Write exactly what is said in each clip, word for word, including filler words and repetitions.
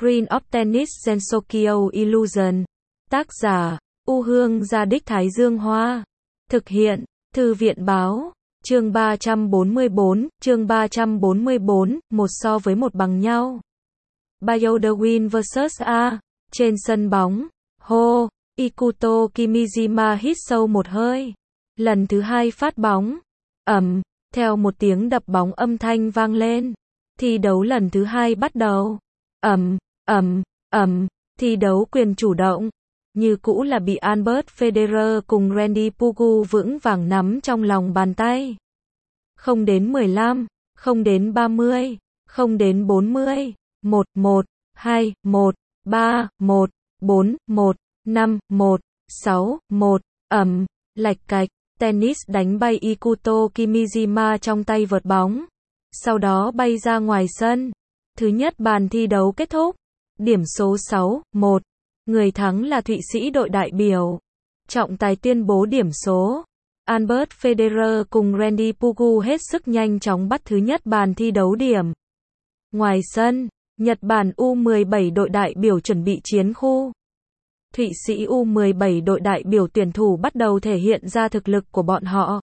Green of Tennis Gensokyo Illusion. Tác giả, U Hương Gia Đích Thái Dương Hoa. Thực hiện, Thư viện Báo. Chương ba trăm bốn mươi bốn, chương ba trăm bốn mươi bốn, một so với một bằng nhau. Bayodawin versus A. Trên sân bóng. Hô, Ikuto Kimijima hít sâu một hơi. Lần thứ hai phát bóng. Ầm, theo một tiếng đập bóng âm thanh vang lên. Thi đấu lần thứ hai bắt đầu. Ầm, ầm, ầm, thi đấu quyền chủ động. Như cũ là bị Albert Federer cùng Randy Pugu vững vàng nắm trong lòng bàn tay. Không đến mười lăm, không đến ba mươi, không đến bốn mươi, một, một, hai, một, ba, một, bốn, một, năm, một, sáu, một, ầm, lạch cạch, tennis đánh bay Ikuto Kimijima trong tay vợt bóng. Sau đó bay ra ngoài sân. Thứ nhất bàn thi đấu kết thúc. Điểm số sáu, một. Người thắng là Thụy Sĩ đội đại biểu. Trọng tài tuyên bố điểm số. Albert Federer cùng Randy Pugu hết sức nhanh chóng bắt thứ nhất bàn thi đấu điểm. Ngoài sân, Nhật Bản U mười bảy đội đại biểu chuẩn bị chiến khu. Thụy Sĩ U mười bảy đội đại biểu tuyển thủ bắt đầu thể hiện ra thực lực của bọn họ.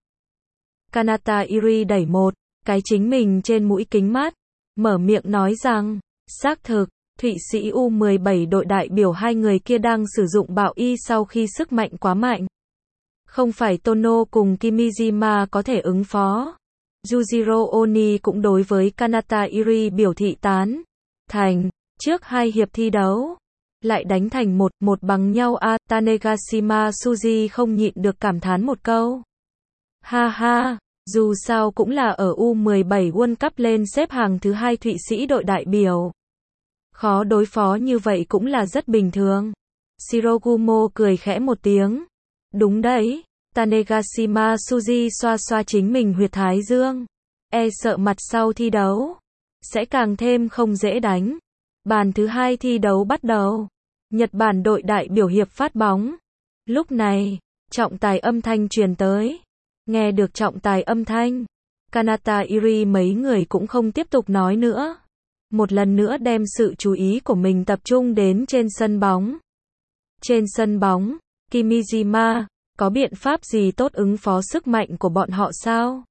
Kanata Iri đẩy một cái chính mình trên mũi kính mát, mở miệng nói rằng, xác thực, Thụy Sĩ U mười bảy đội đại biểu hai người kia đang sử dụng bạo y sau khi sức mạnh quá mạnh. Không phải Tono cùng Kimijima có thể ứng phó. Yujiro Oni cũng đối với Kanata Iri biểu thị tán thành. Trước hai hiệp thi đấu, lại đánh thành một một bằng nhau. A. Tanegashima Suji không nhịn được cảm thán một câu. Ha ha, dù sao cũng là ở U mười bảy World Cup lên xếp hàng thứ hai Thụy Sĩ đội đại biểu. Khó đối phó như vậy cũng là rất bình thường. Shirogumo cười khẽ một tiếng. Đúng đấy, Tanegashima Suji xoa xoa chính mình huyệt thái dương. E sợ mặt sau thi đấu sẽ càng thêm không dễ đánh. Bàn thứ hai thi đấu bắt đầu. Nhật Bản đội đại biểu hiệp phát bóng. Lúc này, trọng tài âm thanh truyền tới. Nghe được trọng tài âm thanh, Kanata Iri mấy người cũng không tiếp tục nói nữa. Một lần nữa đem sự chú ý của mình tập trung đến trên sân bóng. Trên sân bóng, Kimijima, có biện pháp gì tốt ứng phó sức mạnh của bọn họ sao?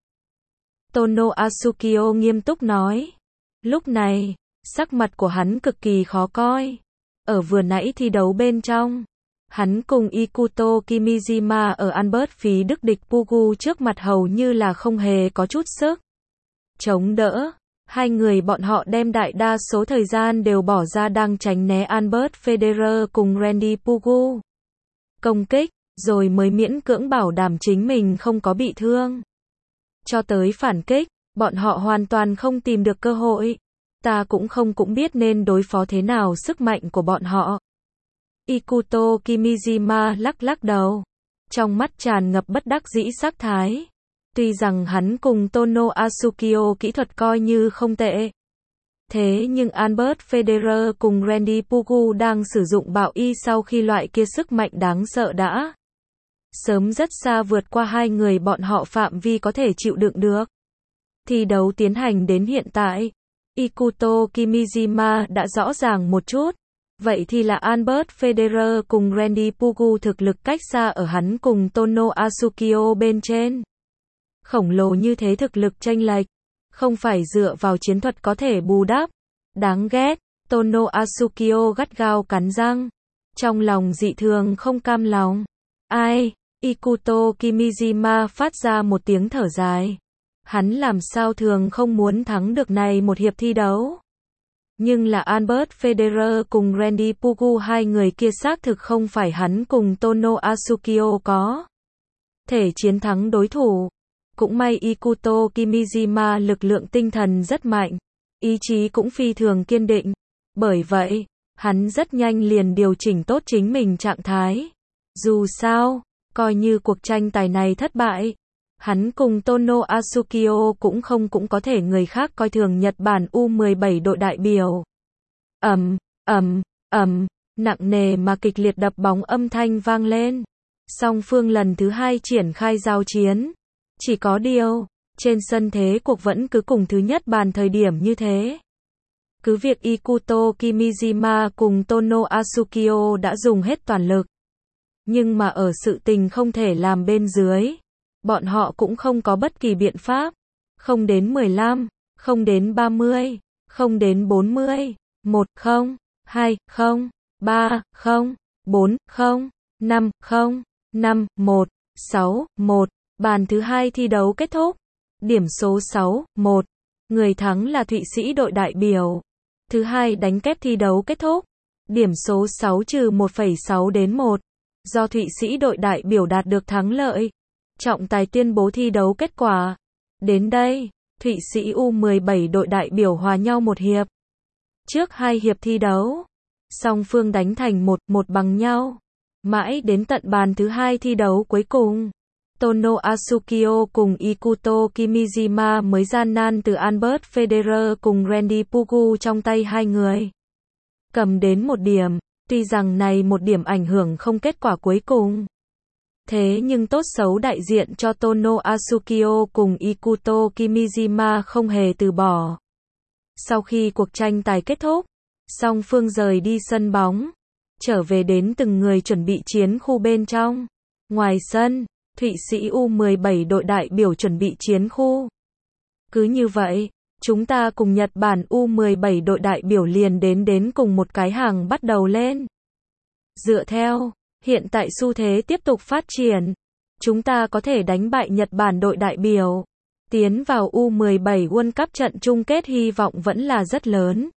Tono Asukio nghiêm túc nói. Lúc này, sắc mặt của hắn cực kỳ khó coi. Ở vừa nãy thi đấu bên trong, hắn cùng Ikuto Kimijima ở Albert phí đức địch Pugu trước mặt hầu như là không hề có chút sức chống đỡ. Hai người bọn họ đem đại đa số thời gian đều bỏ ra đang tránh né Albert Federer cùng Randy Pugu công kích, rồi mới miễn cưỡng bảo đảm chính mình không có bị thương. Cho tới phản kích, bọn họ hoàn toàn không tìm được cơ hội. Ta cũng không cũng biết nên đối phó thế nào sức mạnh của bọn họ. Ikuto Kimijima lắc lắc đầu. Trong mắt tràn ngập bất đắc dĩ sắc thái. Tuy rằng hắn cùng Tono Asukio kỹ thuật coi như không tệ. Thế nhưng Albert Federer cùng Randy Pugu đang sử dụng bạo y sau khi loại kia sức mạnh đáng sợ đã sớm rất xa vượt qua hai người bọn họ phạm vi có thể chịu đựng được. Thi đấu tiến hành đến hiện tại, Ikuto Kimijima đã rõ ràng một chút. Vậy thì là Albert Federer cùng Randy Pugu thực lực cách xa ở hắn cùng Tono Asukio bên trên. Khổng lồ như thế thực lực chênh lệch, không phải dựa vào chiến thuật có thể bù đắp. Đáng ghét, Tono Asukio gắt gao cắn răng. Trong lòng dị thường không cam lòng. Ai? Ikuto Kimijima phát ra một tiếng thở dài. Hắn làm sao thường không muốn thắng được này một hiệp thi đấu. Nhưng là Albert Federer cùng Randy Pugu hai người kia xác thực không phải hắn cùng Tono Asukio có thể chiến thắng đối thủ. Cũng may Ikuto Kimijima lực lượng tinh thần rất mạnh, ý chí cũng phi thường kiên định. Bởi vậy, hắn rất nhanh liền điều chỉnh tốt chính mình trạng thái. Dù sao, coi như cuộc tranh tài này thất bại, hắn cùng Tono Asukio cũng không cũng có thể người khác coi thường Nhật Bản U mười bảy đội đại biểu. Ầm, ầm, ầm, nặng nề mà kịch liệt đập bóng âm thanh vang lên. Song phương lần thứ hai triển khai giao chiến. Chỉ có điều, trên sân thế cuộc vẫn cứ cùng thứ nhất bàn thời điểm như thế. Cứ việc Ikuto Kimijima cùng Tono Asukio đã dùng hết toàn lực. Nhưng mà ở sự tình không thể làm bên dưới, bọn họ cũng không có bất kỳ biện pháp. Không đến mười lăm, không đến ba mươi, không đến bốn mươi, một không, hai không, ba không, bốn không, năm không, năm một, sáu một. Bàn thứ hai thi đấu kết thúc. Điểm số sáu một. Người thắng là Thụy Sĩ đội đại biểu. Thứ hai đánh kép thi đấu kết thúc. Điểm số sáu trừ một phẩy sáu đến một. Do Thụy Sĩ đội đại biểu đạt được thắng lợi. Trọng tài tuyên bố thi đấu kết quả. Đến đây, Thụy Sĩ U mười bảy đội đại biểu hòa nhau một hiệp. Trước hai hiệp thi đấu, song phương đánh thành một một bằng nhau. Mãi đến tận bàn thứ hai thi đấu cuối cùng, Tono Asukio cùng Ikuto Kimijima mới gian nan từ Albert Federer cùng Randy Pugu trong tay hai người. Cầm đến một điểm, tuy rằng này một điểm ảnh hưởng không kết quả cuối cùng. Thế nhưng tốt xấu đại diện cho Tono Asukio cùng Ikuto Kimijima không hề từ bỏ. Sau khi cuộc tranh tài kết thúc, song phương rời đi sân bóng, trở về đến từng người chuẩn bị chiến khu bên trong. Ngoài sân, Thụy Sĩ U mười bảy đội đại biểu chuẩn bị chiến khu. Cứ như vậy, chúng ta cùng Nhật Bản U mười bảy đội đại biểu liền đến đến cùng một cái hàng bắt đầu lên. Dựa theo hiện tại xu thế tiếp tục phát triển, chúng ta có thể đánh bại Nhật Bản đội đại biểu. Tiến vào U mười bảy World Cup trận chung kết hy vọng vẫn là rất lớn.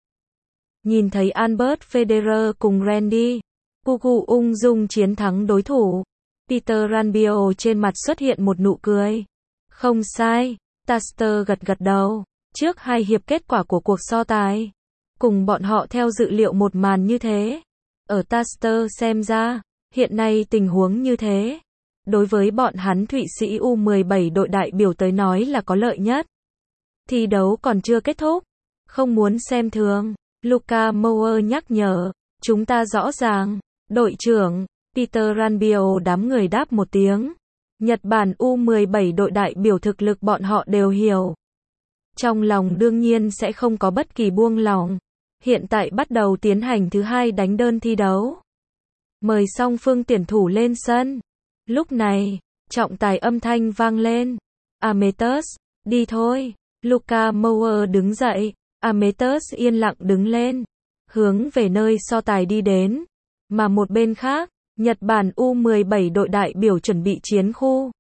Nhìn thấy Albert Federer cùng Randy Pugu ung dung chiến thắng đối thủ, Peter Ranbio trên mặt xuất hiện một nụ cười. Không sai, Taster gật gật đầu. Trước hai hiệp kết quả của cuộc so tài, cùng bọn họ theo dự liệu một màn như thế. Ở Taster xem ra, hiện nay tình huống như thế, đối với bọn hắn Thụy Sĩ U mười bảy đội đại biểu tới nói là có lợi nhất. Thi đấu còn chưa kết thúc, không muốn xem thường, Luca Mower nhắc nhở, chúng ta rõ ràng, đội trưởng, Peter Ranbio đám người đáp một tiếng. Nhật Bản U mười bảy đội đại biểu thực lực bọn họ đều hiểu. Trong lòng đương nhiên sẽ không có bất kỳ buông lỏng. Hiện tại bắt đầu tiến hành thứ hai đánh đơn thi đấu. Mời song phương tuyển thủ lên sân. Lúc này, trọng tài âm thanh vang lên. Ametus, đi thôi. Luca Mower đứng dậy. Ametus yên lặng đứng lên, hướng về nơi so tài đi đến. Mà một bên khác, Nhật Bản U mười bảy đội đại biểu chuẩn bị chiến khu.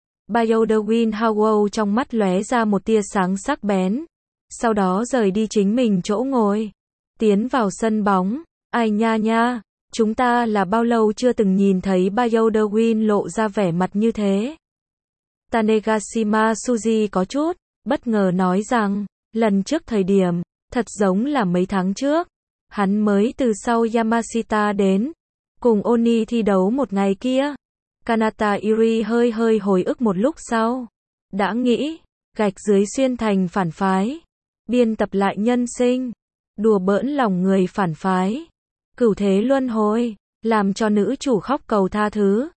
Bayodewin Howell trong mắt lóe ra một tia sáng sắc bén. Sau đó rời đi chính mình chỗ ngồi. Tiến vào sân bóng. Ai nha nha, chúng ta là bao lâu chưa từng nhìn thấy Bayodewin lộ ra vẻ mặt như thế. Tanegashima Suji có chút bất ngờ nói rằng, lần trước thời điểm, thật giống là mấy tháng trước, hắn mới từ sau Yamashita đến, cùng Oni thi đấu một ngày kia. Kanata Iri hơi hơi hồi ức một lúc sau, đã nghĩ, gạch dưới xuyên thành phản phái, biên tập lại nhân sinh, đùa bỡn lòng người phản phái, cửu thế luân hồi, làm cho nữ chủ khóc cầu tha thứ.